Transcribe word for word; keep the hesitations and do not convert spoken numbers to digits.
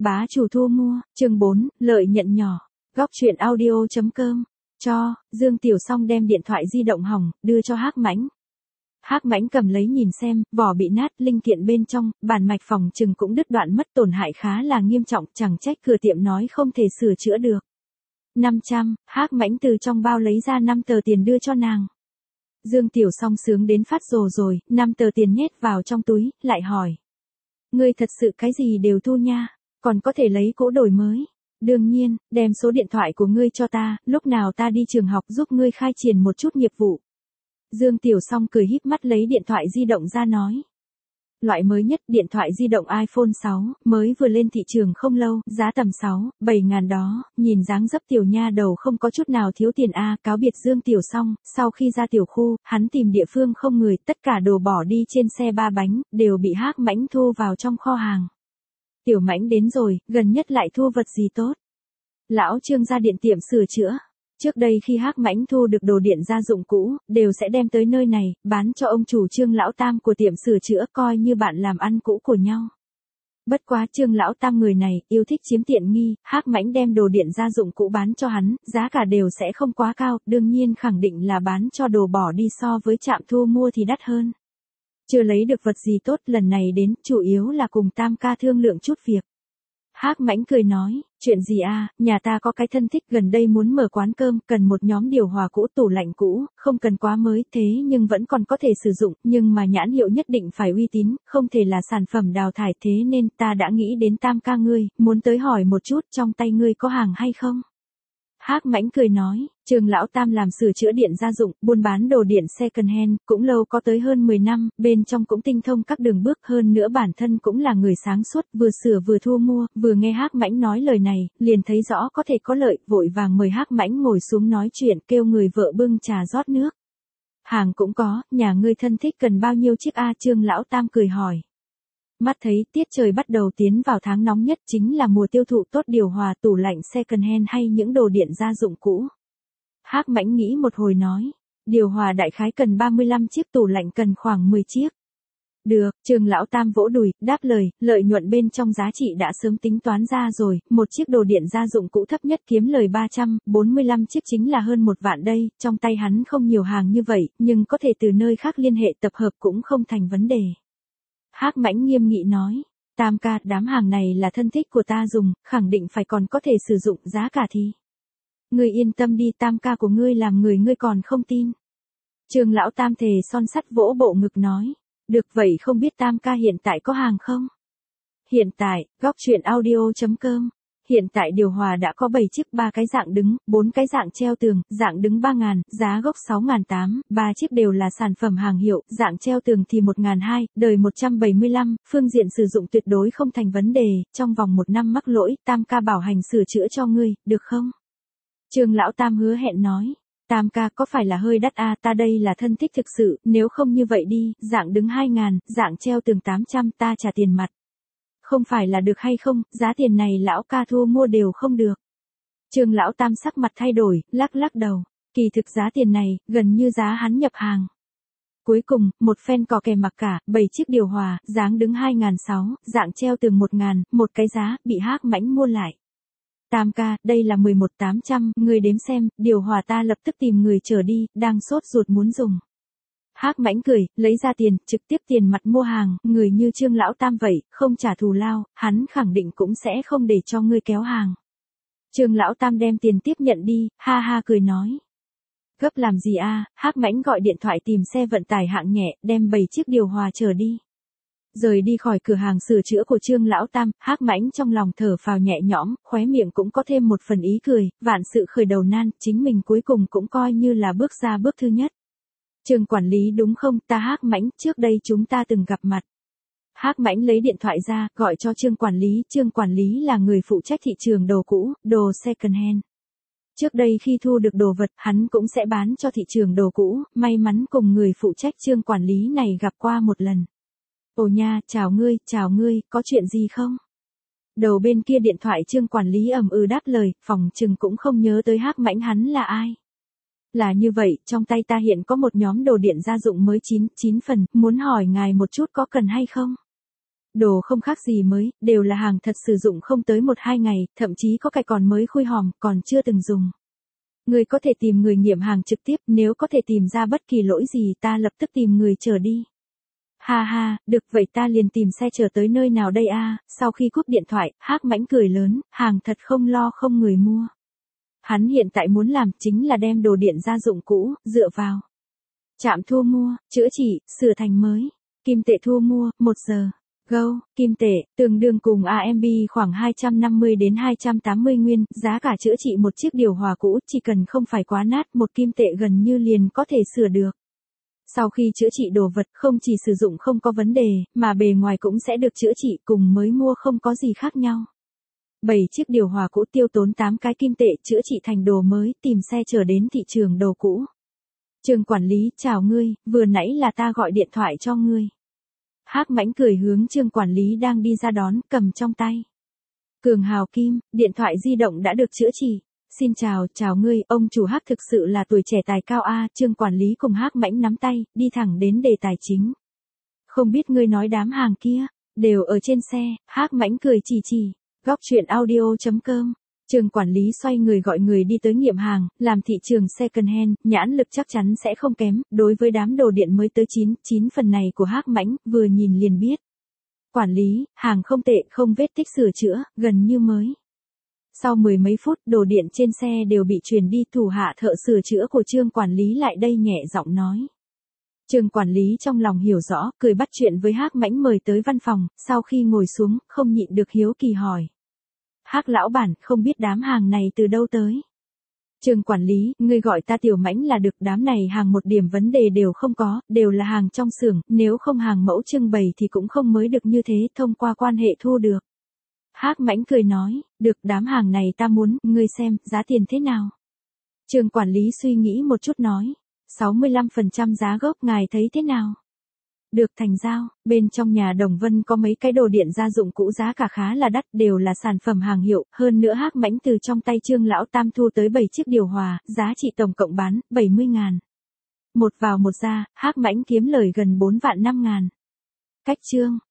bá chủ thu mua, chương bốn, lợi nhận nhỏ. Góc truyện audio.com. Cho, Dương Tiểu Song đem điện thoại di động hỏng, đưa cho Hắc Mãnh. Hắc Mãnh cầm lấy nhìn xem, vỏ bị nát, linh kiện bên trong, bản mạch phòng trừng cũng đứt đoạn mất, tổn hại khá là nghiêm trọng, chẳng trách cửa tiệm nói không thể sửa chữa được. năm trăm, Hắc Mãnh từ trong bao lấy ra năm tờ tiền đưa cho nàng. Dương Tiểu Song sướng đến phát rồ rồi, năm tờ tiền nhét vào trong túi, lại hỏi. Ngươi thật sự cái gì đều thu nha, còn có thể lấy cỗ đổi mới. Đương nhiên, đem số điện thoại của ngươi cho ta, lúc nào ta đi trường học giúp ngươi khai triển một chút nghiệp vụ. Dương Tiểu Song cười híp mắt lấy điện thoại di động ra nói. Loại mới nhất điện thoại di động iPhone sáu, mới vừa lên thị trường không lâu, giá tầm sáu, bảy ngàn đó, nhìn dáng dấp tiểu nha đầu không có chút nào thiếu tiền a. Cáo biệt Dương Tiểu Song, sau khi ra tiểu khu, hắn tìm địa phương không người, tất cả đồ bỏ đi trên xe ba bánh, đều bị Hắc Mãnh thu vào trong kho hàng. Tiểu Mãnh đến rồi, gần nhất lại thu vật gì tốt. Lão Trương ra điện tiệm sửa chữa. Trước đây khi Hắc Mãnh thu được đồ điện gia dụng cũ, đều sẽ đem tới nơi này, bán cho ông chủ Trương Lão Tam của tiệm sửa chữa, coi như bạn làm ăn cũ của nhau. Bất quá Trương Lão Tam người này, yêu thích chiếm tiện nghi, Hắc Mãnh đem đồ điện gia dụng cũ bán cho hắn, giá cả đều sẽ không quá cao, đương nhiên khẳng định là bán cho đồ bỏ đi so với trạm thu mua thì đắt hơn. Chưa lấy được vật gì tốt, lần này đến, chủ yếu là cùng Tam ca thương lượng chút việc. Hắc Mãnh cười nói, chuyện gì a, nhà ta có cái thân thích gần đây muốn mở quán cơm, cần một nhóm điều hòa cũ, tủ lạnh cũ, không cần quá mới, thế nhưng vẫn còn có thể sử dụng, nhưng mà nhãn hiệu nhất định phải uy tín, không thể là sản phẩm đào thải, thế nên ta đã nghĩ đến Tam ca ngươi, muốn tới hỏi một chút, trong tay ngươi có hàng hay không? Hắc Mãnh cười nói, Trương Lão Tam làm sửa chữa điện gia dụng, buôn bán đồ điện second hand, cũng lâu có tới hơn mười năm, bên trong cũng tinh thông các đường bước, hơn nữa bản thân cũng là người sáng suốt, vừa sửa vừa thu mua, vừa nghe Hắc Mãnh nói lời này, liền thấy rõ có thể có lợi, vội vàng mời Hắc Mãnh ngồi xuống nói chuyện, kêu người vợ bưng trà rót nước. Hàng cũng có, nhà ngươi thân thích cần bao nhiêu chiếc a? Trương Lão Tam cười hỏi. Mắt thấy tiết trời bắt đầu tiến vào tháng nóng nhất, chính là mùa tiêu thụ tốt điều hòa, tủ lạnh second hand hay những đồ điện gia dụng cũ. Hắc Mãnh nghĩ một hồi nói, điều hòa đại khái cần ba mươi lăm chiếc, tủ lạnh cần khoảng mười chiếc. Được, Trương Lão Tam vỗ đùi, đáp lời, lợi nhuận bên trong giá trị đã sớm tính toán ra rồi, một chiếc đồ điện gia dụng cũ thấp nhất kiếm lời ba trăm, bốn mươi lăm chiếc chính là hơn một vạn đây, trong tay hắn không nhiều hàng như vậy, nhưng có thể từ nơi khác liên hệ tập hợp cũng không thành vấn đề. Hắc Mãnh nghiêm nghị nói, Tam ca, đám hàng này là thân thích của ta dùng, khẳng định phải còn có thể sử dụng, giá cả thì. Ngươi yên tâm đi, Tam ca của ngươi làm người ngươi còn không tin. Trương Lão Tam thề son sắt vỗ bộ ngực nói, được vậy không biết Tam ca hiện tại có hàng không? Hiện tại, góc truyện audio.com. Hiện tại điều hòa đã có bảy chiếc, ba cái dạng đứng, bốn cái dạng treo tường, dạng đứng ba ngàn, giá gốc sáu ngàn tám, ba chiếc đều là sản phẩm hàng hiệu, dạng treo tường thì một ngàn hai, đời một trăm bảy mươi lăm, phương diện sử dụng tuyệt đối không thành vấn đề, trong vòng một năm mắc lỗi, Tam ca bảo hành sửa chữa cho ngươi, được không? Trương Lão Tam hứa hẹn nói, Tam ca có phải là hơi đắt a? Ta đây là thân thích thực sự, nếu không như vậy đi, dạng đứng hai ngàn, dạng treo tường tám trăm, ta trả tiền mặt. Không phải là được hay không, giá tiền này lão ca thu mua đều không được. Trương Lão Tam sắc mặt thay đổi, lắc lắc đầu, kỳ thực giá tiền này, gần như giá hắn nhập hàng. Cuối cùng, một phen cò kè mặc cả, bảy chiếc điều hòa, dáng đứng hai ngàn sáu, dạng treo tường một ngàn, một cái giá, bị Hắc Mãnh mua lại. Tam ca, đây là mười một tám trăm, người đếm xem, điều hòa ta lập tức tìm người chở đi, đang sốt ruột muốn dùng. Hắc Mãnh cười, lấy ra tiền, trực tiếp tiền mặt mua hàng, người như Trương Lão Tam vậy, không trả thù lao, hắn khẳng định cũng sẽ không để cho ngươi kéo hàng. Trương Lão Tam đem tiền tiếp nhận đi, ha ha cười nói. Gấp làm gì a? Hắc Mãnh gọi điện thoại tìm xe vận tải hạng nhẹ, đem bảy chiếc điều hòa chở đi. Rời đi khỏi cửa hàng sửa chữa của Trương Lão Tam, Hắc Mãnh trong lòng thở phào nhẹ nhõm, khóe miệng cũng có thêm một phần ý cười, vạn sự khởi đầu nan, chính mình cuối cùng cũng coi như là bước ra bước thứ nhất. Trương quản lý đúng không, ta Hắc Mãnh, trước đây chúng ta từng gặp mặt. Hắc Mãnh lấy điện thoại ra, gọi cho Trương quản lý, Trương quản lý là người phụ trách thị trường đồ cũ, đồ second hand. Trước đây khi thu được đồ vật, hắn cũng sẽ bán cho thị trường đồ cũ, may mắn cùng người phụ trách Trương quản lý này gặp qua một lần. Ồ nha, chào ngươi, chào ngươi, có chuyện gì không? Đầu bên kia điện thoại Trương quản lý ầm ừ đáp lời, phòng trừng cũng không nhớ tới Hắc Mãnh hắn là ai. Là như vậy, trong tay ta hiện có một nhóm đồ điện gia dụng mới chín, chín phần, muốn hỏi ngài một chút có cần hay không? đồ không khác gì mới, đều là hàng thật sử dụng không tới một hai ngày, thậm chí có cái còn mới khui hòm, còn chưa từng dùng. Người có thể tìm người nghiệm hàng trực tiếp, nếu có thể tìm ra bất kỳ lỗi gì ta lập tức tìm người chở đi. Ha ha, được vậy ta liền tìm xe chở tới nơi nào đây a? Sau khi cúp điện thoại, Hắc Mãnh cười lớn, hàng thật không lo không người mua. Hắn hiện tại muốn làm chính là đem đồ điện gia dụng cũ, dựa vào trạm thu mua, chữa trị, sửa thành mới. Kim tệ thu mua, một giờ. Go, kim tệ, tương đương cùng a em bê khoảng hai trăm năm mươi đến hai trăm tám mươi nguyên, giá cả chữa trị một chiếc điều hòa cũ, chỉ cần không phải quá nát, một kim tệ gần như liền có thể sửa được. Sau khi chữa trị đồ vật không chỉ sử dụng không có vấn đề, mà bề ngoài cũng sẽ được chữa trị cùng mới mua không có gì khác nhau. bảy chiếc điều hòa cũ tiêu tốn tám cái kim tệ chữa trị thành đồ mới, tìm xe chở đến thị trường đồ cũ. Trường quản lý, chào ngươi, vừa nãy là ta gọi điện thoại cho ngươi. Hắc Mãnh cười hướng Trương quản lý đang đi ra đón, cầm trong tay Cường Hào Kim, điện thoại di động đã được chữa trị. Xin chào, chào ngươi, ông chủ Hắc thực sự là tuổi trẻ tài cao a. Trương quản lý cùng Hắc Mãnh nắm tay, đi thẳng đến đề tài chính. Không biết ngươi nói đám hàng kia đều ở trên xe. Hắc Mãnh cười chỉ chỉ góc truyện audio chấm com. Trương quản lý xoay người gọi người đi tới nghiệm hàng, làm thị trường second hand, nhãn lực chắc chắn sẽ không kém, đối với đám đồ điện mới tới chín, chín phần này của Hắc Mãnh, vừa nhìn liền biết. Quản lý, hàng không tệ, không vết tích sửa chữa, gần như mới. Sau mười mấy phút, đồ điện trên xe đều bị chuyển đi, thủ hạ thợ sửa chữa của Trương quản lý lại đây nhẹ giọng nói. Trương quản lý trong lòng hiểu rõ, cười bắt chuyện với Hắc Mãnh mời tới văn phòng, sau khi ngồi xuống, không nhịn được hiếu kỳ hỏi. Hắc lão bản, không biết đám hàng này từ đâu tới. Trương quản lý, ngươi gọi ta Tiểu Mãnh là được, đám này hàng một điểm vấn đề đều không có, đều là hàng trong xưởng, nếu không hàng mẫu trưng bày thì cũng không mới được như thế, thông qua quan hệ thu được. Hắc Mãnh cười nói, được, đám hàng này ta muốn, ngươi xem, giá tiền thế nào? Trương quản lý suy nghĩ một chút nói, sáu mươi lăm phần trăm giá gốc, ngài thấy thế nào? Được, thành giao. Bên trong nhà Đồng Vân có mấy cái đồ điện gia dụng cũ giá cả khá là đắt, đều là sản phẩm hàng hiệu, hơn nữa Hắc Mãnh từ trong tay Trương lão tam thu tới bảy chiếc điều hòa, giá trị tổng cộng bán bảy mươi ngàn. Một vào một ra, Hắc Mãnh kiếm lời gần bốn vạn năm ngàn. Cách Trương